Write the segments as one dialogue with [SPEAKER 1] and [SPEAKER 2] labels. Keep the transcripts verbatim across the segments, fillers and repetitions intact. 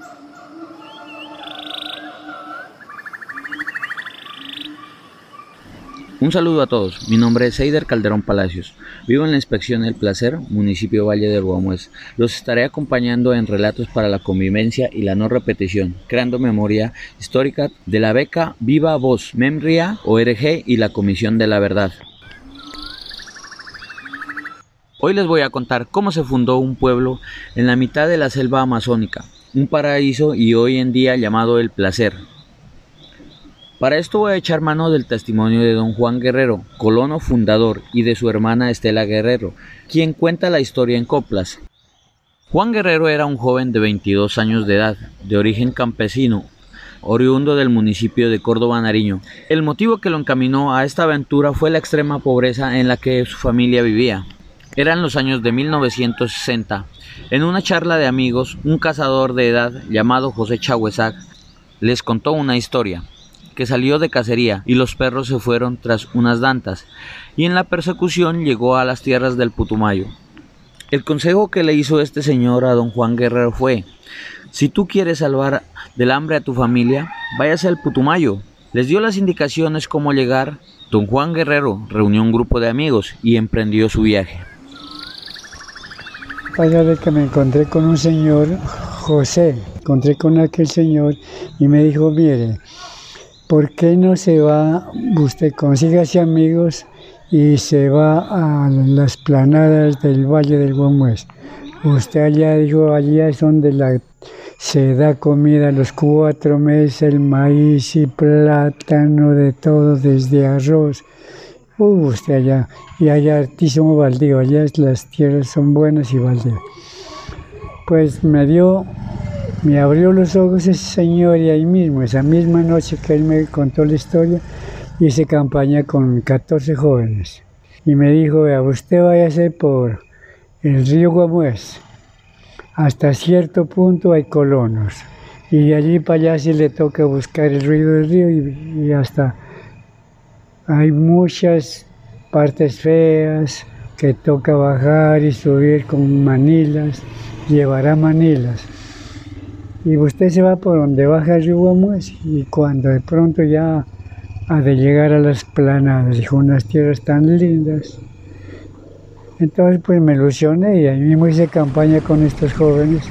[SPEAKER 1] Un saludo a todos, mi nombre es Eider Calderón Palacios, vivo en la inspección El Placer, municipio Valle del Guamués. Los estaré acompañando en relatos para la convivencia y la no repetición, creando memoria histórica de la beca Viva Voz, Memria, O R G y la Comisión de la Verdad. Hoy les voy a contar cómo se fundó un pueblo en la mitad de la selva amazónica, un paraíso y hoy en día llamado El Placer. Para esto voy a echar mano del testimonio de don Juan Guerrero, colono fundador, y de su hermana Estela Guerrero, quien cuenta la historia en coplas. Juan Guerrero era un joven de veintidós años de edad, de origen campesino, oriundo del municipio de Córdoba, Nariño. El motivo que lo encaminó a esta aventura fue la extrema pobreza en la que su familia vivía. Eran los años de mil novecientos sesenta. En una charla de amigos, un cazador de edad llamado José Chahuesac les contó una historia, que salió de cacería y los perros se fueron tras unas dantas, y en la persecución llegó a las tierras del Putumayo. El consejo que le hizo este señor a don Juan Guerrero fue: si tú quieres salvar del hambre a tu familia, váyase al Putumayo. Les dio las indicaciones cómo llegar. Don Juan Guerrero reunió un grupo de amigos y emprendió su viaje.
[SPEAKER 2] Vaya de que me encontré con un señor, José, encontré con aquel señor y me dijo: mire, ¿por qué no se va, usted consígase amigos y se va a las planadas del Valle del Guamués? Usted allá, dijo, allá es donde la, se da comida a los cuatro meses, el maíz y plátano, de todo, desde arroz. Uh, usted allá, y allá hartísimo baldío, allá las tierras son buenas y baldío. Pues me dio... Me abrió los ojos ese señor y ahí mismo, esa misma noche que él me contó la historia, hice campaña con catorce jóvenes. Y me dijo: vea, usted váyase por el río Guamués. Hasta cierto punto hay colonos. Y de allí para allá sí le toca buscar el ruido del río y, y hasta hay muchas partes feas que toca bajar y subir con manilas, llevará manilas. Y usted se va por donde baja el río Guamués y cuando de pronto ya ha de llegar a las planadas, dijo, unas tierras tan lindas. Entonces pues me ilusioné y ahí mismo hice campaña con estos jóvenes.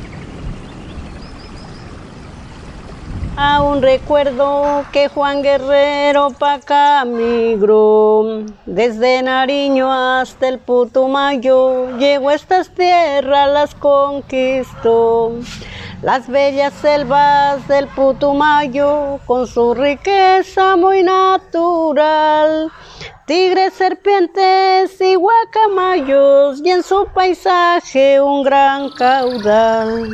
[SPEAKER 3] Aún recuerdo que Juan Guerrero pa' acá migró, desde Nariño hasta el Putumayo, llegó a estas tierras, las conquistó. Las bellas selvas del Putumayo, con su riqueza muy natural, tigres, serpientes y guacamayos, y en su paisaje un gran caudal.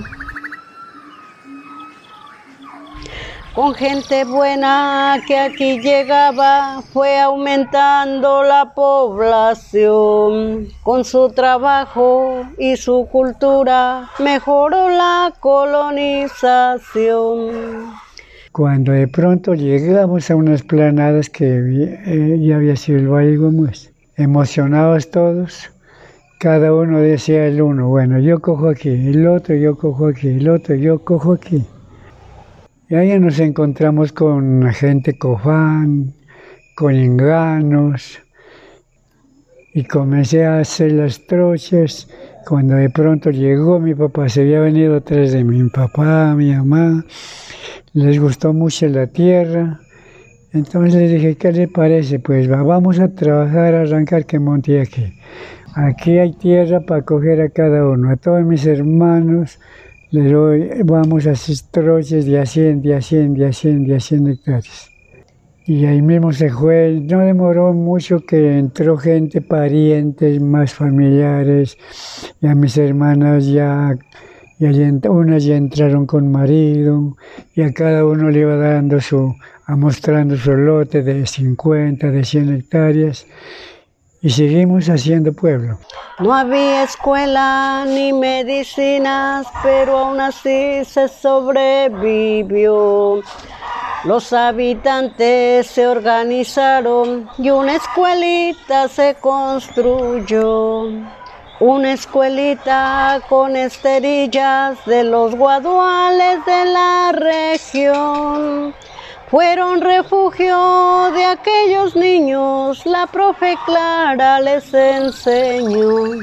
[SPEAKER 3] Con gente buena que aquí llegaba, fue aumentando la población. Con su trabajo y su cultura, mejoró la colonización.
[SPEAKER 2] Cuando de pronto llegamos a unas planadas que eh, ya había sido el Valle Guamués, emocionados todos, cada uno decía el uno, bueno, yo cojo aquí, el otro yo cojo aquí, el otro yo cojo aquí. Y ahí nos encontramos con gente cofán, con enganos, y comencé a hacer las trochas. Cuando de pronto llegó mi papá, se había venido atrás de mi papá, mi mamá, les gustó mucho la tierra. Entonces les dije, ¿qué les parece? Pues vamos a trabajar, a arrancar que monte aquí. Aquí hay tierra para coger a cada uno, a todos mis hermanos. Les doy, vamos a hacer troches de a cien, de a cien, de a cien, de a cien hectáreas. Y ahí mismo se fue, no demoró mucho que entró gente, parientes, más familiares, ya mis hermanas ya, ya, unas ya entraron con marido, y a cada uno le iba dando su, a mostrando su lote de cincuenta, de cien hectáreas. Y seguimos haciendo pueblo.
[SPEAKER 3] No había escuela ni medicinas, pero aún así se sobrevivió. Los habitantes se organizaron y una escuelita se construyó. una escuelita con esterillas de los guaduales de la región. Fueron refugio de aquellos niños, la profe Clara les enseñó.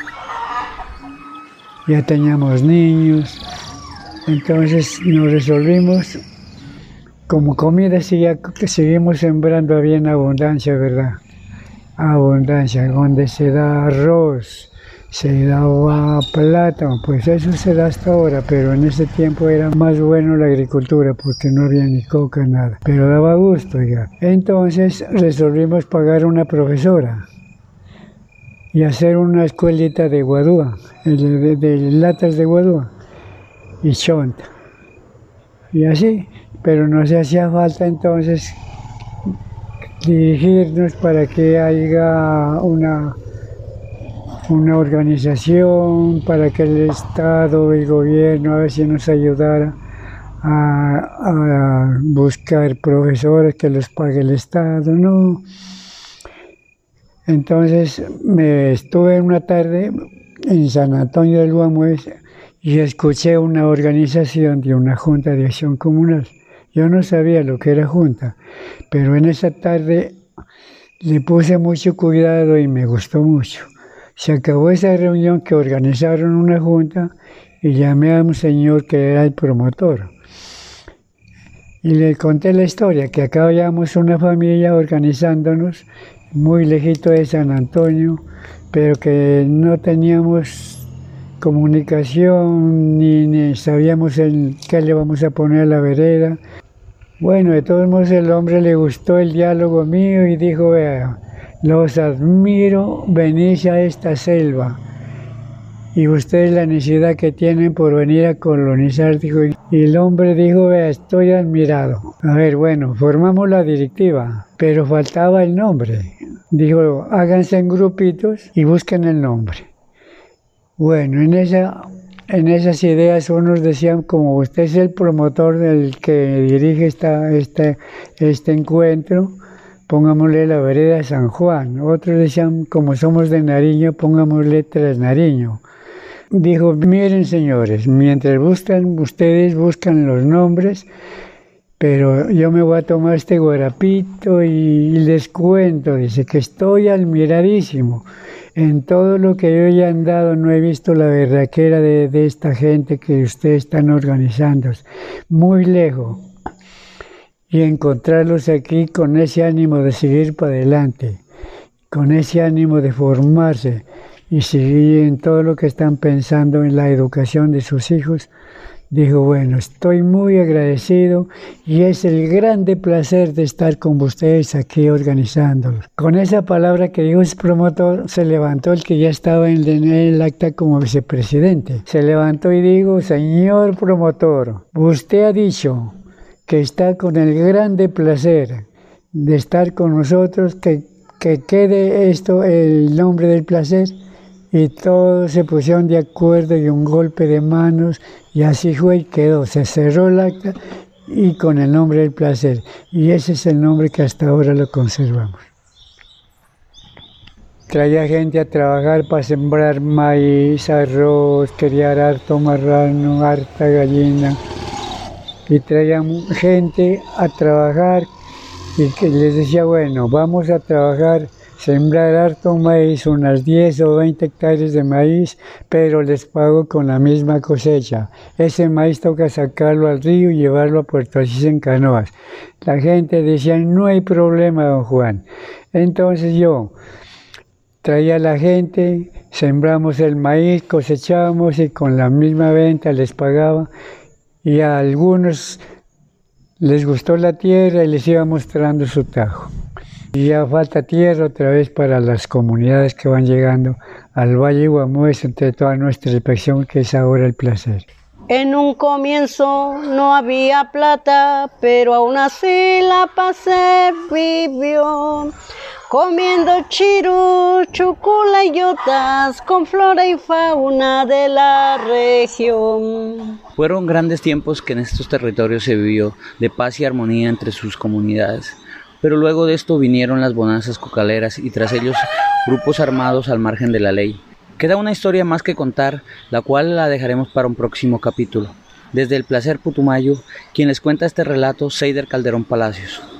[SPEAKER 2] Ya teníamos niños, entonces nos resolvimos, como comida sigue, seguimos sembrando, había en abundancia, ¿verdad? Abundancia, donde se da arroz, se daba plátano, pues eso se da hasta ahora, pero en ese tiempo era más bueno la agricultura porque no había ni coca, nada, pero daba gusto ya. Entonces resolvimos pagar una profesora y hacer una escuelita de guadúa, de, de, de latas de guadúa y chonta, y así, pero nos hacía falta entonces dirigirnos para que haya una una organización, para que el Estado, el gobierno, a ver si nos ayudara a, a buscar profesores que los pague el Estado, ¿no? Entonces me estuve una tarde en San Antonio del Guamués y escuché una organización de una junta de acción comunal. Yo no sabía lo que era junta, pero en esa tarde le puse mucho cuidado y me gustó mucho. Se acabó esa reunión que organizaron una junta y llamé a un señor que era el promotor. Y le conté la historia, que acá habíamos una familia organizándonos muy lejito de San Antonio, pero que no teníamos comunicación ni, ni sabíamos en qué le vamos a poner a la vereda. Bueno, de todos modos el hombre le gustó el diálogo mío y dijo, vea, los admiro, venís a esta selva y ustedes la necesidad que tienen por venir a colonizar, dijo, y el hombre dijo, vea, estoy admirado. A ver, bueno, formamos la directiva, pero faltaba el nombre. Dijo, háganse en grupitos y busquen el nombre. Bueno, en, esa, en esas ideas unos decían, como usted es el promotor del que dirige esta, este, este encuentro, pongámosle la vereda San Juan. Otros decían, como somos de Nariño, pongámosle Tres Nariño. Dijo, miren señores, mientras buscan, ustedes buscan los nombres, pero yo me voy a tomar este guarapito y, y les cuento, dice, que estoy admiradísimo. En todo lo que yo ya he andado no he visto la berraquera de, de esta gente que ustedes están organizando. Muy lejos. Y encontrarlos aquí con ese ánimo de seguir para adelante, con ese ánimo de formarse y seguir en todo lo que están pensando en la educación de sus hijos. Dijo, bueno, estoy muy agradecido y es el grande placer de estar con ustedes aquí organizándolos. Con esa palabra que dijo el promotor, se levantó el que ya estaba en el acta como vicepresidente. Se levantó y dijo, señor promotor, usted ha dicho que está con el grande placer de estar con nosotros, que, que quede esto el nombre del placer, y todos se pusieron de acuerdo y un golpe de manos, y así fue y quedó, se cerró el acta y con el nombre del placer, y ese es el nombre que hasta ahora lo conservamos. Traía gente a trabajar para sembrar maíz, arroz, criar harto marrano, harta gallina, y traían gente a trabajar y que les decía, bueno, vamos a trabajar, sembrar harto maíz, unas diez o veinte hectáreas de maíz, pero les pago con la misma cosecha. Ese maíz toca sacarlo al río y llevarlo a Puerto Asís en canoas. La gente decía, no hay problema, don Juan. Entonces yo traía a la gente, sembramos el maíz, cosechábamos y con la misma venta les pagaba. Y a algunos les gustó la tierra y les iba mostrando su tajo. Y ya falta tierra otra vez para las comunidades que van llegando al Valle Guamués, entre toda nuestra inspección, que es ahora el placer.
[SPEAKER 3] En un comienzo no había plata, pero aún así la pasé vivió. Comiendo chirú, chucula y yotas, con flora y fauna de la región.
[SPEAKER 1] Fueron grandes tiempos que en estos territorios se vivió de paz y armonía entre sus comunidades. Pero luego de esto vinieron las bonanzas cocaleras y tras ellos grupos armados al margen de la ley. Queda una historia más que contar, la cual la dejaremos para un próximo capítulo. Desde el Placer Putumayo, quien les cuenta este relato, Seider Calderón Palacios.